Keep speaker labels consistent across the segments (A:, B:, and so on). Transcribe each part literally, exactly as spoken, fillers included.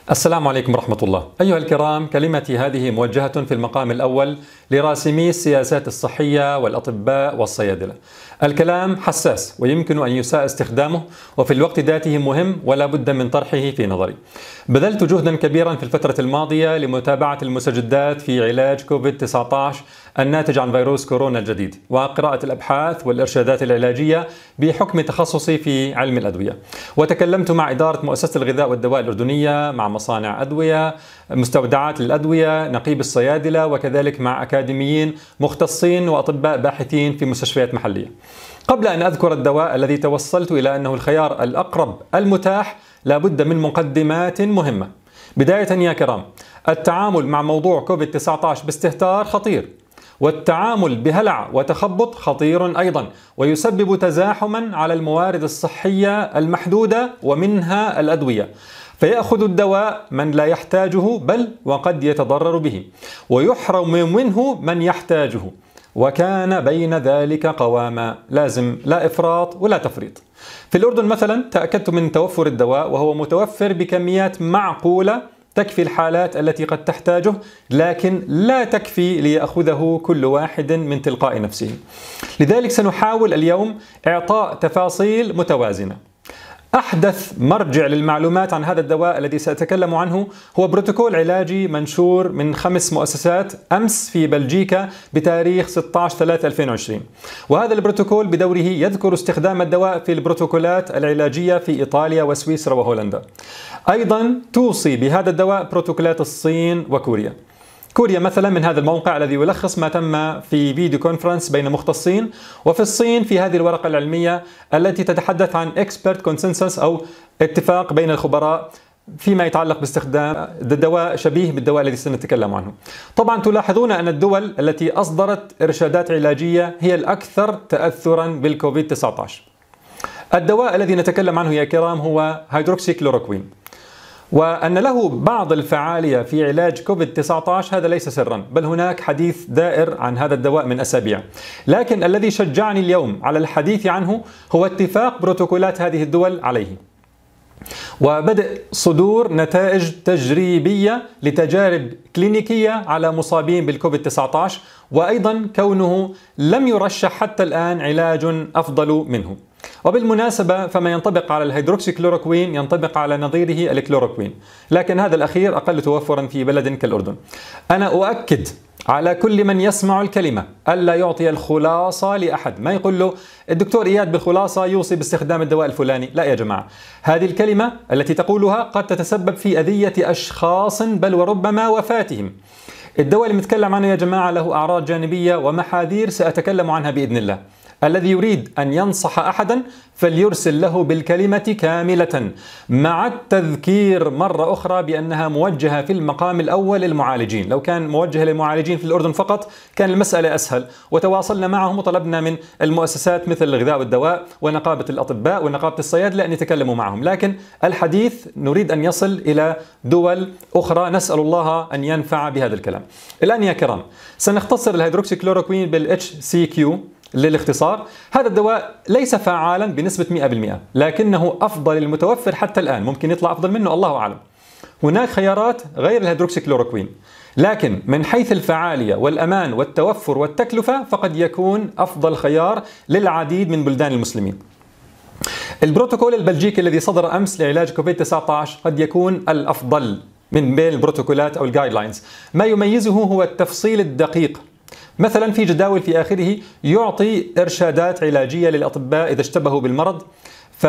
A: السلام عليكم ورحمة الله. أيها الكرام، كلمتي هذه موجهة في المقام الأول لراسمي السياسات الصحية والأطباء والصيادلة. الكلام حساس ويمكن أن يساء استخدامه، وفي الوقت ذاته مهم ولا بد من طرحه في نظري. بذلت جهدا كبيرا في الفترة الماضية لمتابعة المستجدات في علاج كوفيد تسعة عشر الناتج عن فيروس كورونا الجديد، وقراءة الأبحاث والإرشادات العلاجية بحكم تخصصي في علم الأدوية. وتكلمت مع إدارة مؤسسة الغذاء والدواء الأردنية، مع مصانع أدوية، مستودعات للأدوية، نقيب الصيادلة، وكذلك مع أكاديميين مختصين وأطباء باحثين في مستشفيات محلية. قبل أن أذكر الدواء الذي توصلت إلى أنه الخيار الأقرب المتاح، لابد من مقدمات مهمة. بداية يا كرام، التعامل مع موضوع كوفيد تسعة عشر باستهتار خطير، والتعامل بهلع وتخبط خطير أيضا، ويسبب تزاحما على الموارد الصحية المحدودة ومنها الأدوية، فيأخذ الدواء من لا يحتاجه بل وقد يتضرر به، ويحرم منه من يحتاجه، وكان بين ذلك قواما. لازم لا إفراط ولا تفريط. في الأردن مثلا تأكدت من توفر الدواء، وهو متوفر بكميات معقولة تكفي الحالات التي قد تحتاجه، لكن لا تكفي ليأخذه كل واحد من تلقاء نفسه. لذلك سنحاول اليوم إعطاء تفاصيل متوازنة. أحدث مرجع للمعلومات عن هذا الدواء الذي سأتكلم عنه هو بروتوكول علاجي منشور من خمس مؤسسات أمس في بلجيكا بتاريخ ستة عشر ثلاثة ألفين وعشرين، وهذا البروتوكول بدوره يذكر استخدام الدواء في البروتوكولات العلاجية في إيطاليا وسويسرا وهولندا. أيضا توصي بهذا الدواء بروتوكولات الصين وكوريا. كوريا مثلا من هذا الموقع الذي يلخص ما تم في فيديو كونفرنس بين مختصين، وفي الصين في هذه الورقة العلمية التي تتحدث عن expert consensus أو اتفاق بين الخبراء فيما يتعلق باستخدام الدواء شبيه بالدواء الذي سنتكلم عنه. طبعا تلاحظون أن الدول التي أصدرت إرشادات علاجية هي الأكثر تأثرا بالكوفيد تسعة عشر. الدواء الذي نتكلم عنه يا كرام هو هيدروكسي كلوروكوين، وأن له بعض الفعالية في علاج كوفيد تسعة عشر هذا ليس سرا، بل هناك حديث دائر عن هذا الدواء من أسابيع. لكن الذي شجعني اليوم على الحديث عنه هو اتفاق بروتوكولات هذه الدول عليه، وبدء صدور نتائج تجريبية لتجارب كلينيكية على مصابين بالكوفيد تسعة عشر، وأيضا كونه لم يرشح حتى الآن علاج أفضل منه. وبالمناسبة فما ينطبق على الهيدروكسي كلوروكوين ينطبق على نظيره الكلوروكوين، لكن هذا الأخير أقل توفرا في بلد كالأردن. أنا أؤكد على كل من يسمع الكلمة ألا يعطي الخلاصة لأحد، ما يقول له الدكتور إياد بالخلاصة يوصي باستخدام الدواء الفلاني. لا يا جماعة، هذه الكلمة التي تقولها قد تتسبب في أذية أشخاص بل وربما وفاتهم. الدواء اللي نتكلم عنه يا جماعة له أعراض جانبية ومحاذير سأتكلم عنها بإذن الله. الذي يريد أن ينصح أحدا فليرسل له بالكلمة كاملة، مع التذكير مرة أخرى بأنها موجهة في المقام الأول للمعالجين. لو كان موجهة للمعالجين في الأردن فقط كان المسألة أسهل، وتواصلنا معهم وطلبنا من المؤسسات مثل الغذاء والدواء ونقابة الأطباء ونقابة الصيادلة أن يتكلموا معهم، لكن الحديث نريد أن يصل إلى دول أخرى، نسأل الله أن ينفع بهذا الكلام. الآن يا كرام سنختصر الهيدروكسي كلوروكوين بالاتش سي كيو للاختصار. هذا الدواء ليس فعالا بنسبة مئة بالمئة، لكنه أفضل المتوفر حتى الآن، ممكن يطلع أفضل منه الله أعلم. هناك خيارات غير الهيدروكسي كلوروكوين، لكن من حيث الفعالية والأمان والتوفر والتكلفة فقد يكون أفضل خيار للعديد من بلدان المسلمين. البروتوكول البلجيكي الذي صدر أمس لعلاج كوفيد تسعة عشر قد يكون الأفضل من بين البروتوكولات أو الجايد لاينز. ما يميزه هو التفصيل الدقيق. مثلا في جداول في آخره يعطي إرشادات علاجية للأطباء إذا اشتبهوا بالمرض، ف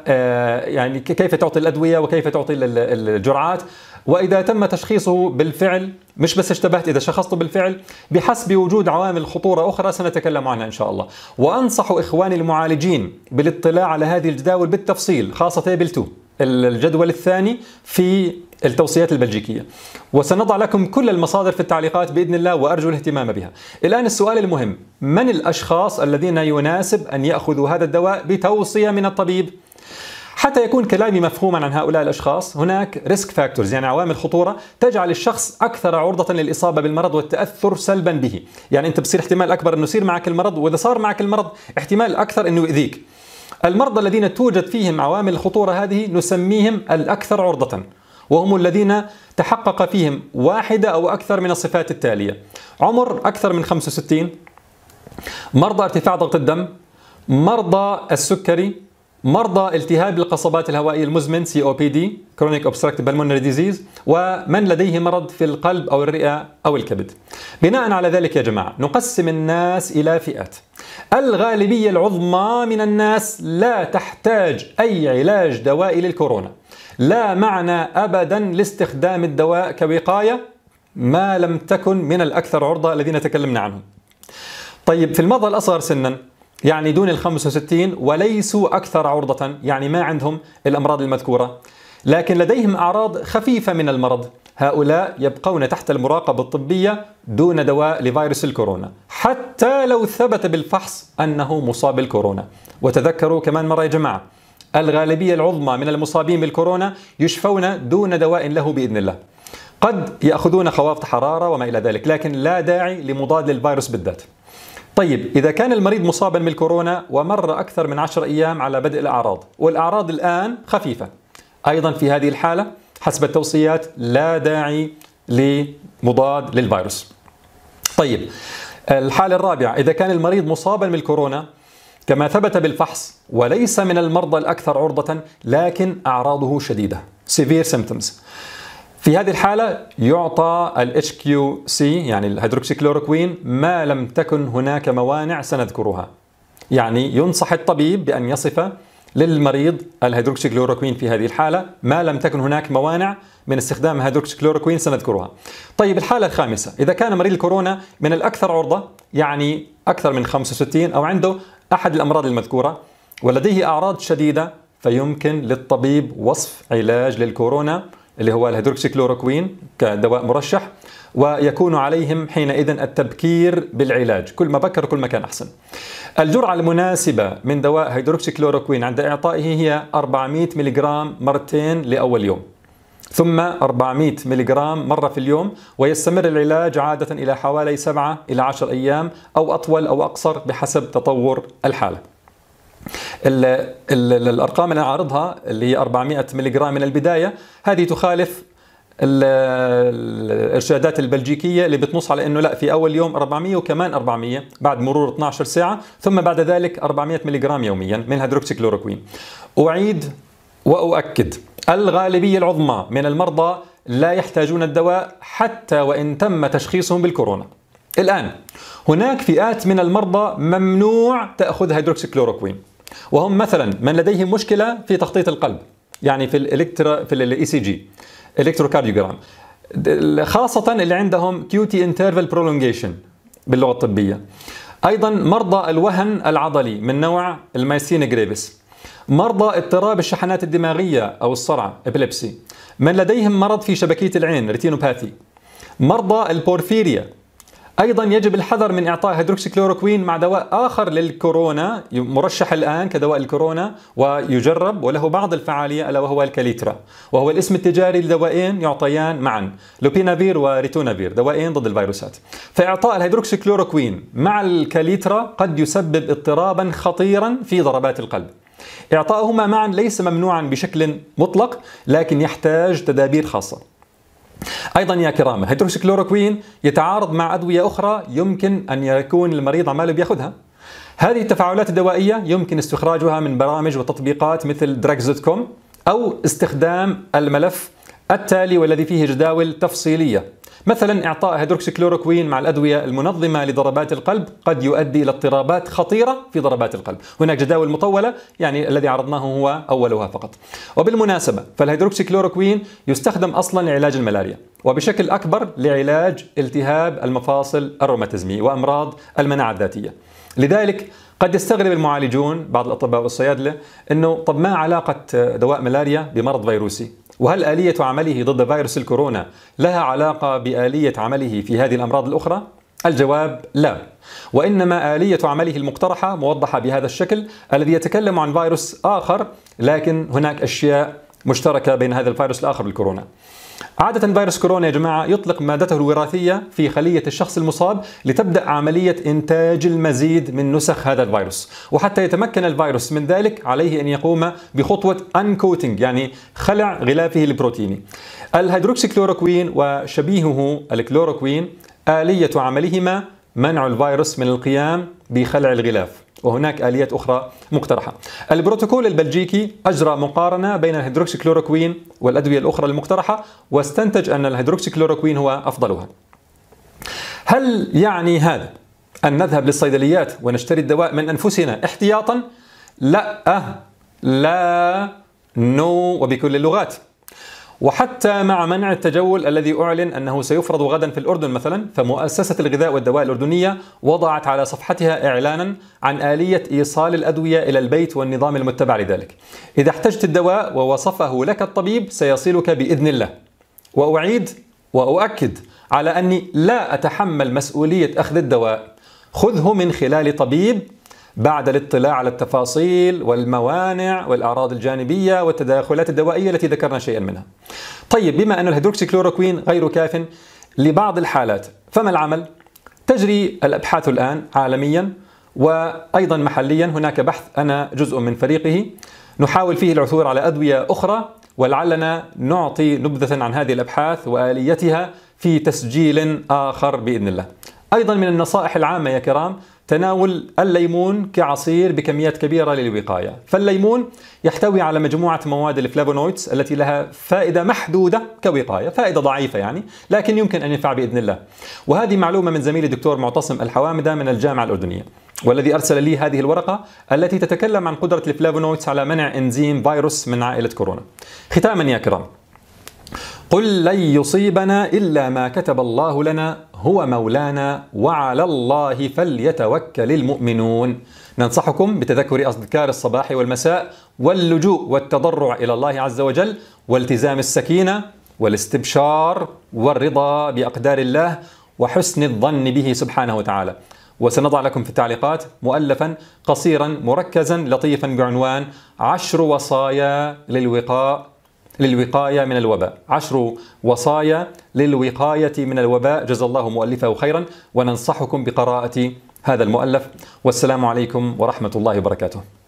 A: يعني كيف تعطي الأدوية وكيف تعطي الجرعات، وإذا تم تشخيصه بالفعل، مش بس اشتبهت، إذا شخصته بالفعل بحسب وجود عوامل خطورة أخرى سنتكلم عنها إن شاء الله. وأنصح إخواني المعالجين بالاطلاع على هذه الجداول بالتفصيل، خاصة تيبل اثنين الجدول الثاني في التوصيات البلجيكية، وسنضع لكم كل المصادر في التعليقات بإذن الله، وأرجو الاهتمام بها. الآن السؤال المهم، من الأشخاص الذين يناسب أن يأخذوا هذا الدواء بتوصية من الطبيب؟ حتى يكون كلامي مفهوما عن هؤلاء الأشخاص، هناك ريسك فاكتورز، يعني عوامل خطورة تجعل الشخص أكثر عرضة للإصابة بالمرض والتأثر سلبا به. يعني أنت بصير احتمال أكبر أنه يصير معك المرض، وإذا صار معك المرض احتمال أكثر أنه يؤذيك. المرضى الذين توجد فيهم عوامل الخطورة هذه نسميهم الأكثر عرضة، وهم الذين تحقق فيهم واحدة أو أكثر من الصفات التالية: عمر أكثر من خمسة وستين، مرضى ارتفاع ضغط الدم، مرضى السكري، مرضى التهاب القصبات الهوائية المزمن سي أو بي دي Chronic Obstructive Pulmonary Disease، ومن لديه مرض في القلب أو الرئة أو الكبد. بناء على ذلك يا جماعة نقسم الناس إلى فئات. الغالبية العظمى من الناس لا تحتاج أي علاج دوائي للكورونا، لا معنى أبدا لاستخدام الدواء كوقاية ما لم تكن من الأكثر عرضة الذين تكلمنا عنهم. طيب في المرضى الأصغر سنا، يعني دون ال خمسة وستين وليسوا أكثر عرضة، يعني ما عندهم الأمراض المذكورة لكن لديهم أعراض خفيفة من المرض، هؤلاء يبقون تحت المراقبة الطبية دون دواء لفيروس الكورونا حتى لو ثبت بالفحص أنه مصاب بالكورونا. وتذكروا كمان مرة يا جماعة، الغالبية العظمى من المصابين بالكورونا يشفون دون دواء له بإذن الله. قد يأخذون خوافض حرارة وما إلى ذلك، لكن لا داعي لمضاد للفيروس بالذات. طيب إذا كان المريض مصابا بالكورونا ومر أكثر من عشر أيام على بدء الأعراض والأعراض الآن خفيفة، أيضا في هذه الحالة حسب التوصيات لا داعي لمضاد للفيروس. طيب الحالة الرابعة، إذا كان المريض مصابا بالكورونا كما ثبت بالفحص وليس من المرضى الأكثر عرضة لكن أعراضه شديدة severe symptoms، في هذه الحالة يعطى ال إتش كيو سي يعني الهيدروكسيكلوروكوين ما لم تكن هناك موانع سنذكرها. يعني ينصح الطبيب بأن يصف للمريض الهيدروكسيكلوروكوين في هذه الحالة ما لم تكن هناك موانع من استخدام الهيدروكسيكلوروكوين سنذكرها. طيب الحالة الخامسة، إذا كان مريض الكورونا من الأكثر عرضة، يعني أكثر من خمسة وستين أو عنده أحد الأمراض المذكورة ولديه أعراض شديدة، فيمكن للطبيب وصف علاج للكورونا اللي هو الهيدروكسيكلوروكوين كدواء مرشح، ويكون عليهم حينئذ التبكير بالعلاج، كل ما بكر كل ما كان أحسن. الجرعة المناسبة من دواء هيدروكسيكلوروكوين عند إعطائه هي أربعمئة ملغ مرتين لأول يوم، ثم أربعمئة ملغ مرة في اليوم، ويستمر العلاج عادة إلى حوالي سبعة إلى عشر أيام أو أطول أو أقصر بحسب تطور الحالة. ال ال الأرقام اللي أعرضها اللي هي أربعمئة ملغ من البداية هذه تخالف الإرشادات البلجيكية اللي بتنص على أنه لا، في أول يوم أربعمئة وكمان أربعمئة بعد مرور اثنتي عشرة ساعة، ثم بعد ذلك أربعمئة ملغ يوميا من الهيدروكسيكلوروكوين. أعيد وأؤكد، الغالبية العظمى من المرضى لا يحتاجون الدواء حتى وإن تم تشخيصهم بالكورونا. الآن هناك فئات من المرضى ممنوع تأخذ هيدروكسيكلوروكوين، وهم مثلا من لديهم مشكلة في تخطيط القلب، يعني في الإلكترا في الإي سي جي الكتروكارديوجرام، خاصة اللي عندهم كيوتي انترفال برولونجيشن باللغة الطبية. أيضا مرضى الوهن العضلي من نوع المايسينيا جريفيس، مرضى اضطراب الشحنات الدماغية أو الصرع إبيليبسي، من لديهم مرض في شبكية العين ريتينوباثي، مرضى البورفيريا. أيضا يجب الحذر من إعطاء هيدروكسيكلوروكوين مع دواء آخر للكورونا مرشح الآن كدواء الكورونا ويجرب وله بعض الفعالية، ألا وهو الكاليترا، وهو الاسم التجاري لدوائين يعطيان معا، لوبينافير وريتونافير، دوائين ضد الفيروسات. فإعطاء الهيدروكسيكلوروكوين مع الكاليترا قد يسبب اضطرابا خطيرا في ضربات القلب. إعطاؤهما معا ليس ممنوعا بشكل مطلق لكن يحتاج تدابير خاصة. أيضا يا كرام، الهيدروكسيكلوروكوين يتعارض مع أدوية أخرى يمكن أن يكون المريض عماله بياخذها. هذه التفاعلات الدوائية يمكن استخراجها من برامج وتطبيقات مثل دراجز دوت كوم أو استخدام الملف التالي والذي فيه جداول تفصيلية. مثلا إعطاء هيدروكسيكلوروكوين مع الأدوية المنظمة لضربات القلب قد يؤدي إلى اضطرابات خطيرة في ضربات القلب. هناك جداول مطولة، يعني الذي عرضناه هو أولها فقط. وبالمناسبة فالهيدروكسيكلوروكوين يستخدم أصلا لعلاج الملاريا، وبشكل أكبر لعلاج التهاب المفاصل الروماتيزمي وأمراض المناعة الذاتية. لذلك قد يستغرب المعالجون بعض الأطباء والصيادلة أنه طب ما علاقة دواء ملاريا بمرض فيروسي؟ وهل آلية عمله ضد فيروس الكورونا لها علاقة بآلية عمله في هذه الأمراض الأخرى؟ الجواب لا، وإنما آلية عمله المقترحة موضحة بهذا الشكل الذي يتكلم عن فيروس آخر، لكن هناك أشياء مشتركة بين هذا الفيروس الآخر بالكورونا. عادة فيروس كورونا يا جماعة يطلق مادته الوراثية في خلية الشخص المصاب لتبدأ عملية إنتاج المزيد من نسخ هذا الفيروس، وحتى يتمكن الفيروس من ذلك عليه أن يقوم بخطوة أنكوتينج، يعني خلع غلافه البروتيني. الهيدروكسيكلوروكوين وشبيهه الكلوروكوين آلية عملهما منع الفيروس من القيام بخلع الغلاف، وهناك آليات أخرى مقترحة. البروتوكول البلجيكي أجرى مقارنة بين الهيدروكسيكلوروكوين والأدوية الأخرى المقترحة، واستنتج أن الهيدروكسيكلوروكوين هو أفضلها. هل يعني هذا أن نذهب للصيدليات ونشتري الدواء من أنفسنا احتياطا؟ لا، لا، نو، وبكل اللغات. وحتى مع منع التجول الذي أعلن أنه سيفرض غدا في الأردن مثلا، فمؤسسة الغذاء والدواء الأردنية وضعت على صفحتها إعلانا عن آلية إيصال الأدوية إلى البيت والنظام المتبع لذلك. إذا احتجت الدواء ووصفه لك الطبيب سيصلك بإذن الله. وأعيد وأؤكد على أني لا أتحمل مسؤولية أخذ الدواء، خذه من خلال طبيب بعد الاطلاع على التفاصيل والموانع والأعراض الجانبية والتداخلات الدوائية التي ذكرنا شيئا منها. طيب، بما أن الهيدروكسيكلوروكوين غير كاف لبعض الحالات، فما العمل؟ تجري الأبحاث الآن عالميا وأيضا محليا. هناك بحث أنا جزء من فريقه نحاول فيه العثور على أدوية أخرى، ولعلنا نعطي نبذة عن هذه الأبحاث وآليتها في تسجيل آخر بإذن الله. أيضا من النصائح العامة يا كرام تناول الليمون كعصير بكميات كبيرة للوقاية. فالليمون يحتوي على مجموعة مواد الفلافونويدز التي لها فائدة محدودة كوقاية، فائدة ضعيفة يعني، لكن يمكن أن ينفع بإذن الله. وهذه معلومة من زميلي الدكتور معتصم الحوامدة من الجامعة الأردنية، والذي أرسل لي هذه الورقة التي تتكلم عن قدرة الفلافونويدز على منع إنزيم فيروس من عائلة كورونا. ختاما يا كرام، قل لن يصيبنا إلا ما كتب الله لنا هو مولانا وعلى الله فليتوكل المؤمنون. ننصحكم بتذكر أذكار الصباح والمساء واللجوء والتضرع إلى الله عز وجل، والتزام السكينة والاستبشار والرضا بأقدار الله وحسن الظن به سبحانه وتعالى. وسنضع لكم في التعليقات مؤلفا قصيرا مركزا لطيفا بعنوان عشر وصايا للوقاء للوقاية من الوباء، عشر وصايا للوقاية من الوباء. جزا الله مؤلفه خيرا، وننصحكم بقراءة هذا المؤلف. والسلام عليكم ورحمة الله وبركاته.